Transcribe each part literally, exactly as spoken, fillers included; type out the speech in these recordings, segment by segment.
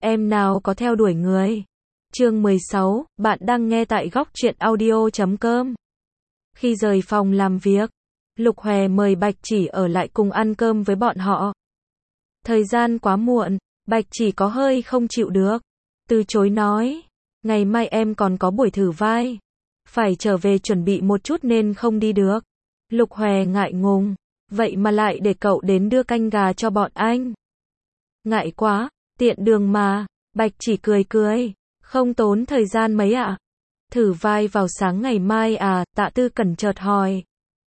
em nào có theo đuổi người. Chương mười sáu, bạn đang nghe tại góc truyện audio chấm com. Khi rời phòng làm việc, Lục Hòe mời Bạch Chỉ ở lại cùng ăn cơm với bọn họ. Thời gian quá muộn, Bạch Chỉ có hơi không chịu được, từ chối nói, ngày mai em còn có buổi thử vai, phải trở về chuẩn bị một chút nên không đi được. Lục Hòe ngại ngùng, vậy mà lại để cậu đến đưa canh gà cho bọn anh. Ngại quá, tiện đường mà. Bạch Chỉ cười cười, không tốn thời gian mấy ạ. Thử vai vào sáng ngày mai à, Tạ Tư Cẩn chợt hỏi.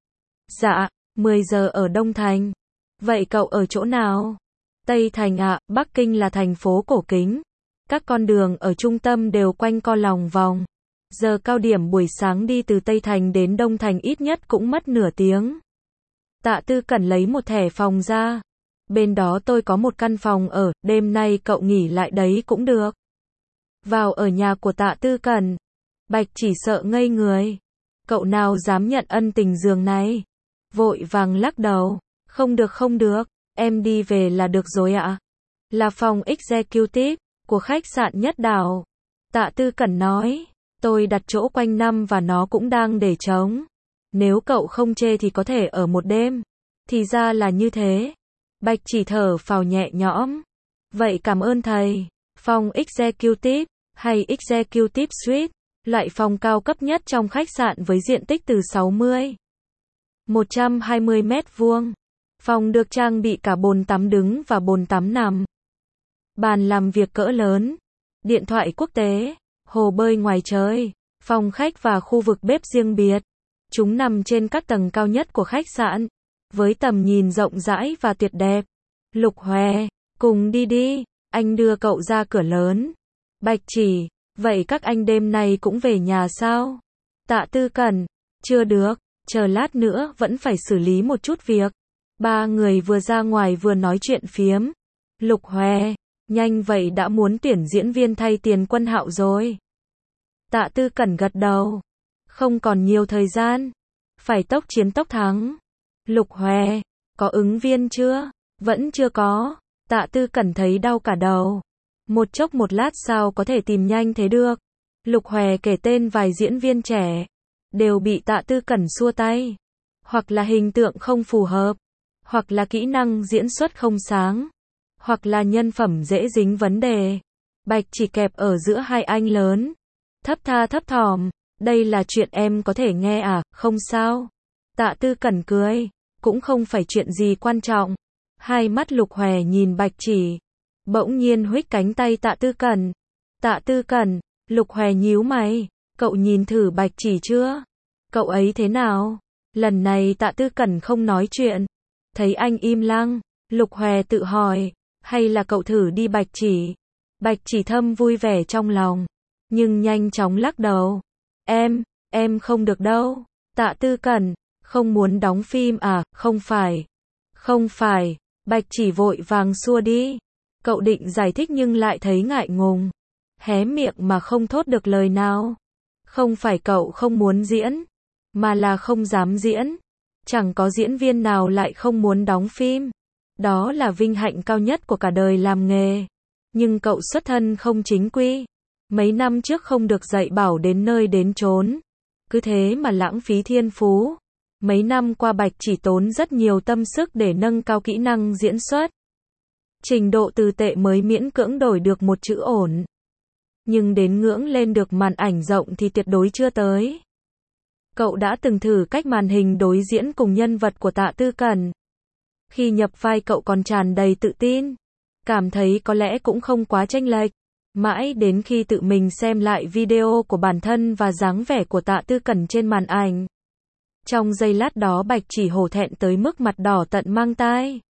Dạ, mười giờ ở Đông Thành. Vậy cậu ở chỗ nào? Tây Thành ạ, Bắc Kinh là thành phố cổ kính. Các con đường ở trung tâm đều quanh co lòng vòng. Giờ cao điểm buổi sáng đi từ Tây Thành đến Đông Thành ít nhất cũng mất nửa tiếng. Tạ Tư Cẩn lấy một thẻ phòng ra. Bên đó tôi có một căn phòng ở, đêm nay cậu nghỉ lại đấy cũng được. Vào ở nhà của Tạ Tư Cẩn, Bạch Chỉ sợ ngây người. Cậu nào dám nhận ân tình giường này? Vội vàng lắc đầu. Không được không được, em đi về là được rồi ạ. Là phòng executive của khách sạn Nhất Đảo. Tạ Tư Cẩn nói, tôi đặt chỗ quanh năm và nó cũng đang để trống. Nếu cậu không chê thì có thể ở một đêm. Thì ra là như thế. Bạch Chỉ thở phào nhẹ nhõm. Vậy cảm ơn thầy. Phòng executive, hay executive suite, loại phòng cao cấp nhất trong khách sạn với diện tích từ sáu mươi, một trăm hai mươi mét vuông. Phòng được trang bị cả bồn tắm đứng và bồn tắm nằm. Bàn làm việc cỡ lớn, điện thoại quốc tế, hồ bơi ngoài trời, phòng khách và khu vực bếp riêng biệt. Chúng nằm trên các tầng cao nhất của khách sạn, với tầm nhìn rộng rãi và tuyệt đẹp. Lục Hòe, cùng đi đi, anh đưa cậu ra cửa lớn. Bạch Chỉ, vậy các anh đêm nay cũng về nhà sao? Tạ Tư Cẩn, chưa được, chờ lát nữa vẫn phải xử lý một chút việc. Ba người vừa ra ngoài vừa nói chuyện phiếm. Lục Hòe, nhanh vậy đã muốn tuyển diễn viên thay Tiền Quân Hạo rồi. Tạ Tư Cẩn gật đầu. Không còn nhiều thời gian, phải tốc chiến tốc thắng. Lục Hòe, có ứng viên chưa? Vẫn chưa có. Tạ Tư Cẩn thấy đau cả đầu. Một chốc một lát sao có thể tìm nhanh thế được. Lục Hòe kể tên vài diễn viên trẻ, đều bị Tạ Tư Cẩn xua tay. Hoặc là hình tượng không phù hợp, hoặc là kỹ năng diễn xuất không sáng, hoặc là nhân phẩm dễ dính vấn đề. Bạch Chỉ kẹp ở giữa hai anh lớn, thấp tha thấp thỏm, đây là chuyện em có thể nghe à, không sao. Tạ Tư Cẩn cười, cũng không phải chuyện gì quan trọng. Hai mắt Lục Hòe nhìn Bạch Chỉ, bỗng nhiên huých cánh tay Tạ Tư Cẩn. Tạ Tư Cẩn, Lục Hòe nhíu mày, cậu nhìn thử Bạch Chỉ chưa? Cậu ấy thế nào? Lần này Tạ Tư Cẩn không nói chuyện. Thấy anh im lặng, Lục Hòe tự hỏi, hay là cậu thử đi Bạch Chỉ? Bạch Chỉ thầm vui vẻ trong lòng, nhưng nhanh chóng lắc đầu. Em, em không được đâu. Tạ Tư Cẩn, không muốn đóng phim à, không phải. Không phải, Bạch Chỉ vội vàng xua đi. Cậu định giải thích nhưng lại thấy ngại ngùng. Hé miệng mà không thốt được lời nào. Không phải cậu không muốn diễn, mà là không dám diễn. Chẳng có diễn viên nào lại không muốn đóng phim. Đó là vinh hạnh cao nhất của cả đời làm nghề. Nhưng cậu xuất thân không chính quy. Mấy năm trước không được dạy bảo đến nơi đến chốn. Cứ thế mà lãng phí thiên phú. Mấy năm qua Bạch Chỉ tốn rất nhiều tâm sức để nâng cao kỹ năng diễn xuất. Trình độ từ tệ mới miễn cưỡng đổi được một chữ ổn. Nhưng đến ngưỡng lên được màn ảnh rộng thì tuyệt đối chưa tới. Cậu đã từng thử cách màn hình đối diễn cùng nhân vật của Tạ Tư Cẩn. Khi nhập vai cậu còn tràn đầy tự tin. Cảm thấy có lẽ cũng không quá chênh lệch. Mãi đến khi tự mình xem lại video của bản thân và dáng vẻ của Tạ Tư Cẩn trên màn ảnh. Trong giây lát đó Bạch Chỉ hổ thẹn tới mức mặt đỏ tận mang tai.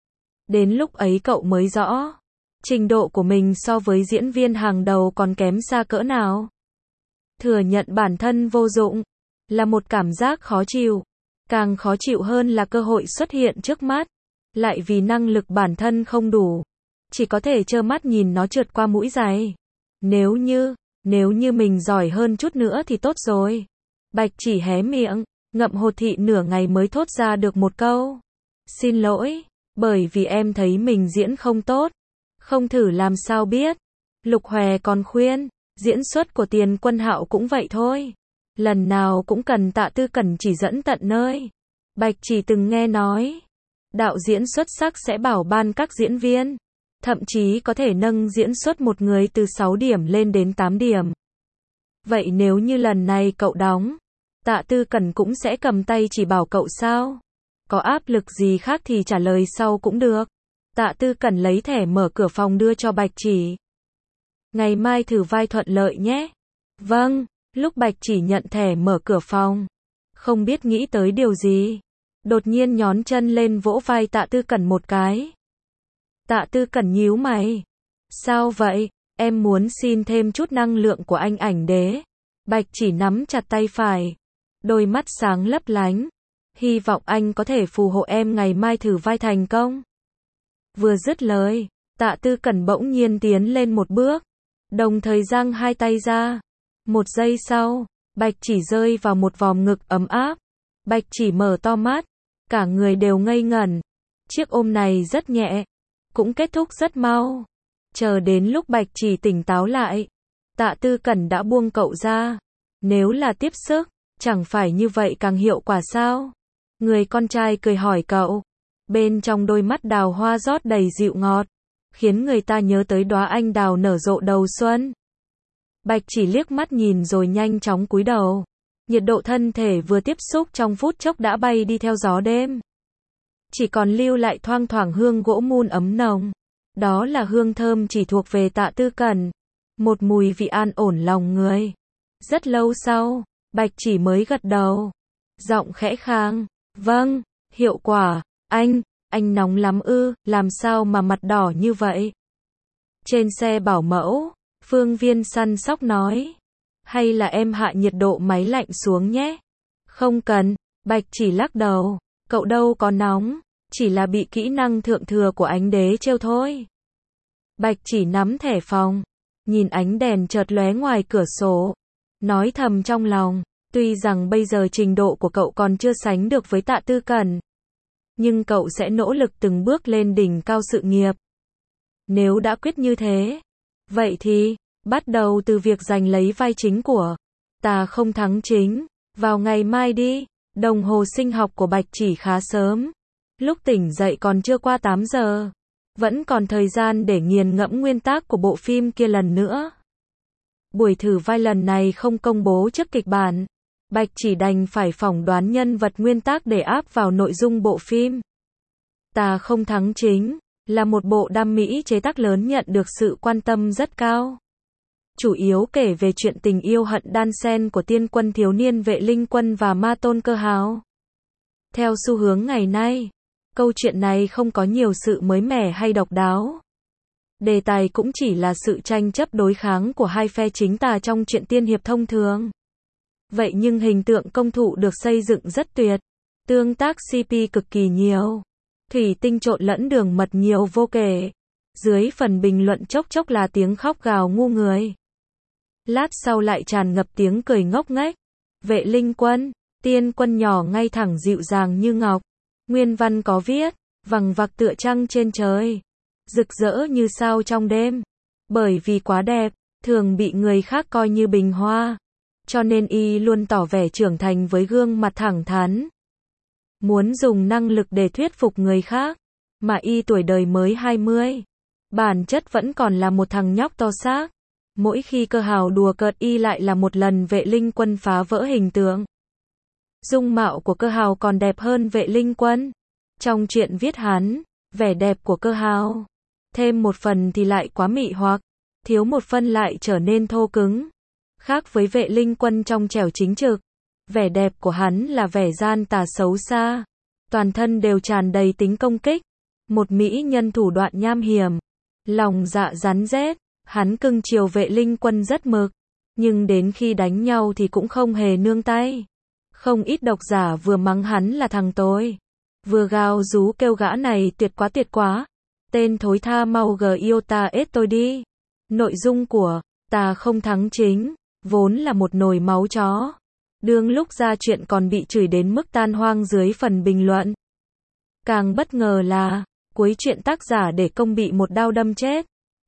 Đến lúc ấy cậu mới rõ, trình độ của mình so với diễn viên hàng đầu còn kém xa cỡ nào. Thừa nhận bản thân vô dụng, là một cảm giác khó chịu. Càng khó chịu hơn là cơ hội xuất hiện trước mắt, lại vì năng lực bản thân không đủ. Chỉ có thể trơ mắt nhìn nó trượt qua mũi giày. Nếu như, nếu như mình giỏi hơn chút nữa thì tốt rồi. Bạch Chỉ hé miệng, ngậm hột thị nửa ngày mới thốt ra được một câu. Xin lỗi, bởi vì em thấy mình diễn không tốt. Không thử làm sao biết. Lục Hòe còn khuyên, diễn xuất của Tiền Quân Hạo cũng vậy thôi. Lần nào cũng cần Tạ Tư Cẩn chỉ dẫn tận nơi. Bạch Chỉ từng nghe nói, đạo diễn xuất sắc sẽ bảo ban các diễn viên, thậm chí có thể nâng diễn xuất một người từ sáu điểm lên đến tám điểm. Vậy nếu như lần này cậu đóng, Tạ Tư Cẩn cũng sẽ cầm tay chỉ bảo cậu sao? Có áp lực gì khác thì trả lời sau cũng được. Tạ Tư Cẩn lấy thẻ mở cửa phòng đưa cho Bạch Chỉ. Ngày mai thử vai thuận lợi nhé. Vâng, lúc Bạch Chỉ nhận thẻ mở cửa phòng, không biết nghĩ tới điều gì, đột nhiên nhón chân lên vỗ vai Tạ Tư Cẩn một cái. Tạ Tư Cẩn nhíu mày. Sao vậy? Em muốn xin thêm chút năng lượng của anh ảnh đế. Bạch Chỉ nắm chặt tay phải, đôi mắt sáng lấp lánh. Hy vọng anh có thể phù hộ em ngày mai thử vai thành công. Vừa dứt lời, Tạ Tư Cẩn bỗng nhiên tiến lên một bước, đồng thời giang hai tay ra. Một giây sau, Bạch Chỉ rơi vào một vòng ngực ấm áp. Bạch Chỉ mở to mắt, cả người đều ngây ngẩn. Chiếc ôm này rất nhẹ, cũng kết thúc rất mau. Chờ đến lúc Bạch Chỉ tỉnh táo lại, Tạ Tư Cẩn đã buông cậu ra. Nếu là tiếp sức, chẳng phải như vậy càng hiệu quả sao? Người con trai cười hỏi cậu. Bên trong đôi mắt đào hoa rót đầy dịu ngọt, khiến người ta nhớ tới đóa anh đào nở rộ đầu xuân. Bạch Chỉ liếc mắt nhìn rồi nhanh chóng cúi đầu. Nhiệt độ thân thể vừa tiếp xúc trong phút chốc đã bay đi theo gió đêm. Chỉ còn lưu lại thoang thoảng hương gỗ mun ấm nồng. Đó là hương thơm chỉ thuộc về Tạ Tư Cẩn. Một mùi vị an ổn lòng người. Rất lâu sau, Bạch Chỉ mới gật đầu. Giọng khẽ khàng. Vâng, hiệu quả. Anh, anh nóng lắm ư, làm sao mà mặt đỏ như vậy? Trên xe bảo mẫu, Phương Viên săn sóc nói. Hay là em hạ nhiệt độ máy lạnh xuống nhé? Không cần, Bạch Chỉ lắc đầu. Cậu đâu có nóng, chỉ là bị kỹ năng thượng thừa của ánh đế trêu thôi. Bạch Chỉ nắm thẻ phòng, nhìn ánh đèn chợt lóe ngoài cửa sổ, nói thầm trong lòng, tuy rằng bây giờ trình độ của cậu còn chưa sánh được với Tạ Tư Cẩn, nhưng cậu sẽ nỗ lực từng bước lên đỉnh cao sự nghiệp. Nếu đã quyết như thế, vậy thì, bắt đầu từ việc giành lấy vai chính của Ta Không Thắng Chính, vào ngày mai đi. Đồng hồ sinh học của Bạch Chỉ khá sớm. Lúc tỉnh dậy còn chưa qua tám giờ. Vẫn còn thời gian để nghiền ngẫm nguyên tác của bộ phim kia lần nữa. Buổi thử vai lần này không công bố trước kịch bản. Bạch Chỉ đành phải phỏng đoán nhân vật nguyên tác để áp vào nội dung bộ phim. Ta Không Thắng Chính là một bộ đam mỹ chế tác lớn nhận được sự quan tâm rất cao. Chủ yếu kể về chuyện tình yêu hận đan xen của tiên quân thiếu niên Vệ Linh Quân và ma tôn Cơ Hào. Theo xu hướng ngày nay, câu chuyện này không có nhiều sự mới mẻ hay độc đáo. Đề tài cũng chỉ là sự tranh chấp đối kháng của hai phe chính tà trong truyện tiên hiệp thông thường. Vậy nhưng hình tượng công thủ được xây dựng rất tuyệt. Tương tác xê pê cực kỳ nhiều. Thủy tinh trộn lẫn đường mật nhiều vô kể. Dưới phần bình luận chốc chốc là tiếng khóc gào ngu người. Lát sau lại tràn ngập tiếng cười ngốc nghếch. Vệ Linh Quân, tiên quân nhỏ ngay thẳng dịu dàng như ngọc. Nguyên văn có viết, vằng vặc tựa trăng trên trời, rực rỡ như sao trong đêm. Bởi vì quá đẹp, thường bị người khác coi như bình hoa, cho nên y luôn tỏ vẻ trưởng thành với gương mặt thẳng thắn. Muốn dùng năng lực để thuyết phục người khác, mà y tuổi đời mới hai mươi, bản chất vẫn còn là một thằng nhóc to xác. Mỗi khi Cơ Hào đùa cợt y lại là một lần Vệ Linh Quân phá vỡ hình tượng. Dung mạo của Cơ Hào còn đẹp hơn Vệ Linh Quân. Trong truyện viết hắn, vẻ đẹp của Cơ Hào thêm một phần thì lại quá mị hoặc, thiếu một phần lại trở nên thô cứng. Khác với Vệ Linh Quân trong trẻo chính trực, vẻ đẹp của hắn là vẻ gian tà xấu xa, toàn thân đều tràn đầy tính công kích, một mỹ nhân thủ đoạn nham hiểm, lòng dạ rắn rết. Hắn cưng chiều Vệ Linh Quân rất mực, nhưng đến khi đánh nhau thì cũng không hề nương tay. Không ít độc giả vừa mắng hắn là thằng tối, vừa gào rú kêu gã này tuyệt quá tuyệt quá. Tên thối tha mau gờ yêu ta ết tôi đi. Nội dung của Ta Không Thắng Chính vốn là một nồi máu chó. Đương lúc ra chuyện còn bị chửi đến mức tan hoang dưới phần bình luận. Càng bất ngờ là cuối chuyện tác giả để công bị một đao đâm chết.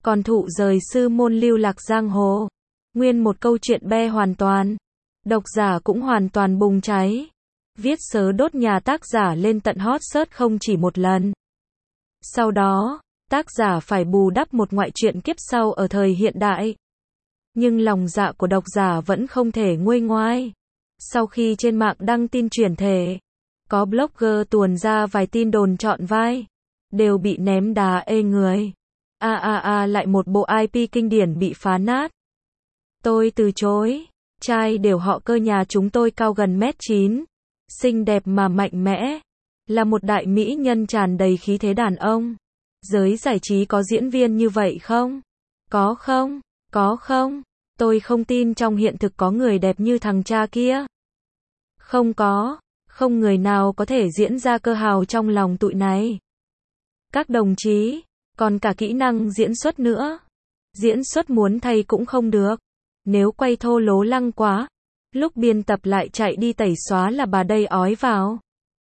Còn thụ rời sư môn lưu lạc giang hồ. Nguyên một câu chuyện be hoàn toàn. Độc giả cũng hoàn toàn bùng cháy. Viết sớ đốt nhà tác giả lên tận hot search không chỉ một lần. Sau đó, tác giả phải bù đắp một ngoại truyện kiếp sau ở thời hiện đại. Nhưng lòng dạ của độc giả vẫn không thể nguôi ngoai. Sau khi trên mạng đăng tin chuyển thể, có blogger tuồn ra vài tin đồn chọn vai, đều bị ném đá ê người. A a a lại một bộ i pê kinh điển bị phá nát. Tôi từ chối. Trai đều họ Cơ nhà chúng tôi cao gần mét chín, xinh đẹp mà mạnh mẽ, là một đại mỹ nhân tràn đầy khí thế đàn ông. Giới giải trí có diễn viên như vậy không? Có không? Có không? Tôi không tin trong hiện thực có người đẹp như thằng cha kia. Không có, không người nào có thể diễn ra Cơ hào trong lòng tụi này. Các đồng chí, còn cả kỹ năng diễn xuất nữa. Diễn xuất muốn thay cũng không được. Nếu quay thô lố lăng quá, lúc biên tập lại chạy đi tẩy xóa là bà đây ói vào.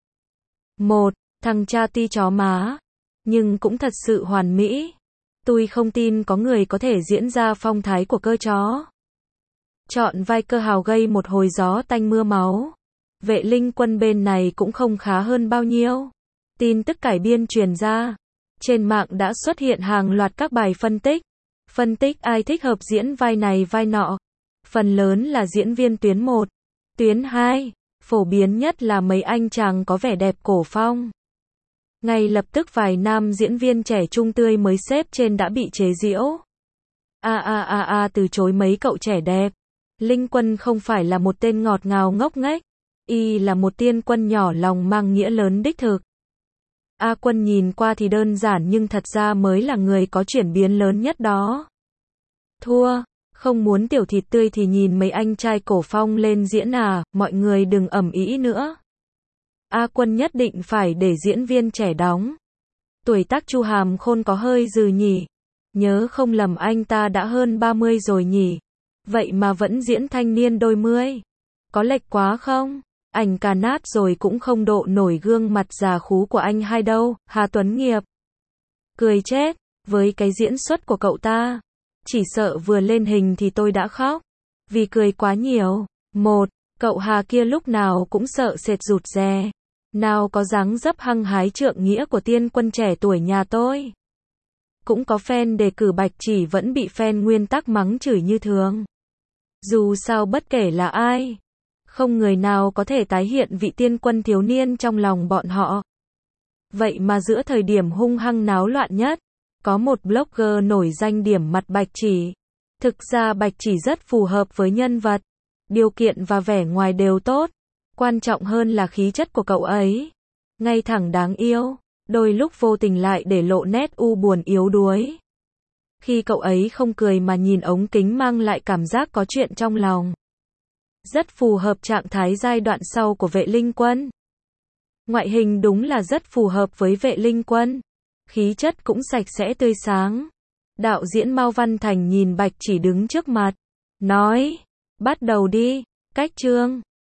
Một, thằng cha ti chó má, nhưng cũng thật sự hoàn mỹ. Tôi không tin có người có thể diễn ra phong thái của Cơ chó. Chọn vai Cơ hào gây một hồi gió tanh mưa máu. Vệ Linh Quân bên này cũng không khá hơn bao nhiêu. Tin tức cải biên truyền ra, trên mạng đã xuất hiện hàng loạt các bài phân tích. Phân tích ai thích hợp diễn vai này vai nọ. Phần lớn là diễn viên tuyến một, tuyến hai, phổ biến nhất là mấy anh chàng có vẻ đẹp cổ phong. Ngay lập tức vài nam diễn viên trẻ trung tươi mới xếp trên đã bị chế giễu. A a a a từ chối mấy cậu trẻ đẹp. Linh Quân không phải là một tên ngọt ngào ngốc nghếch, y là một tiên quân nhỏ lòng mang nghĩa lớn đích thực. A Quân nhìn qua thì đơn giản nhưng thật ra mới là người có chuyển biến lớn nhất đó. Thua, không muốn tiểu thịt tươi thì nhìn mấy anh trai cổ phong lên diễn à, mọi người đừng ầm ĩ nữa. A Quân nhất định phải để diễn viên trẻ đóng. Tuổi tác Chu Hàm Khôn có hơi dừ nhỉ. Nhớ không lầm anh ta đã hơn ba mươi rồi nhỉ. Vậy mà vẫn diễn thanh niên đôi mươi. Có lệch quá không? Ảnh cà nát rồi cũng không độ nổi gương mặt già khú của anh hai đâu, Hà Tuấn Nghiệp. Cười chết, với cái diễn xuất của cậu ta. Chỉ sợ vừa lên hình thì tôi đã khóc. Vì cười quá nhiều. Một, cậu Hà kia lúc nào cũng sợ sệt rụt rè. Nào có dáng dấp hăng hái trượng nghĩa của tiên quân trẻ tuổi nhà tôi. Cũng có fan đề cử Bạch Chỉ vẫn bị fan nguyên tắc mắng chửi như thường. Dù sao bất kể là ai, không người nào có thể tái hiện vị tiên quân thiếu niên trong lòng bọn họ. Vậy mà giữa thời điểm hung hăng náo loạn nhất, có một blogger nổi danh điểm mặt Bạch Chỉ. Thực ra Bạch Chỉ rất phù hợp với nhân vật, điều kiện và vẻ ngoài đều tốt. Quan trọng hơn là khí chất của cậu ấy. Ngay thẳng đáng yêu, đôi lúc vô tình lại để lộ nét u buồn yếu đuối. Khi cậu ấy không cười mà nhìn ống kính mang lại cảm giác có chuyện trong lòng. Rất phù hợp trạng thái giai đoạn sau của Vệ Linh Quân. Ngoại hình đúng là rất phù hợp với Vệ Linh Quân. Khí chất cũng sạch sẽ tươi sáng. Đạo diễn Mao Văn Thành nhìn Bạch Chỉ đứng trước mặt. Nói, bắt đầu đi, cách chương.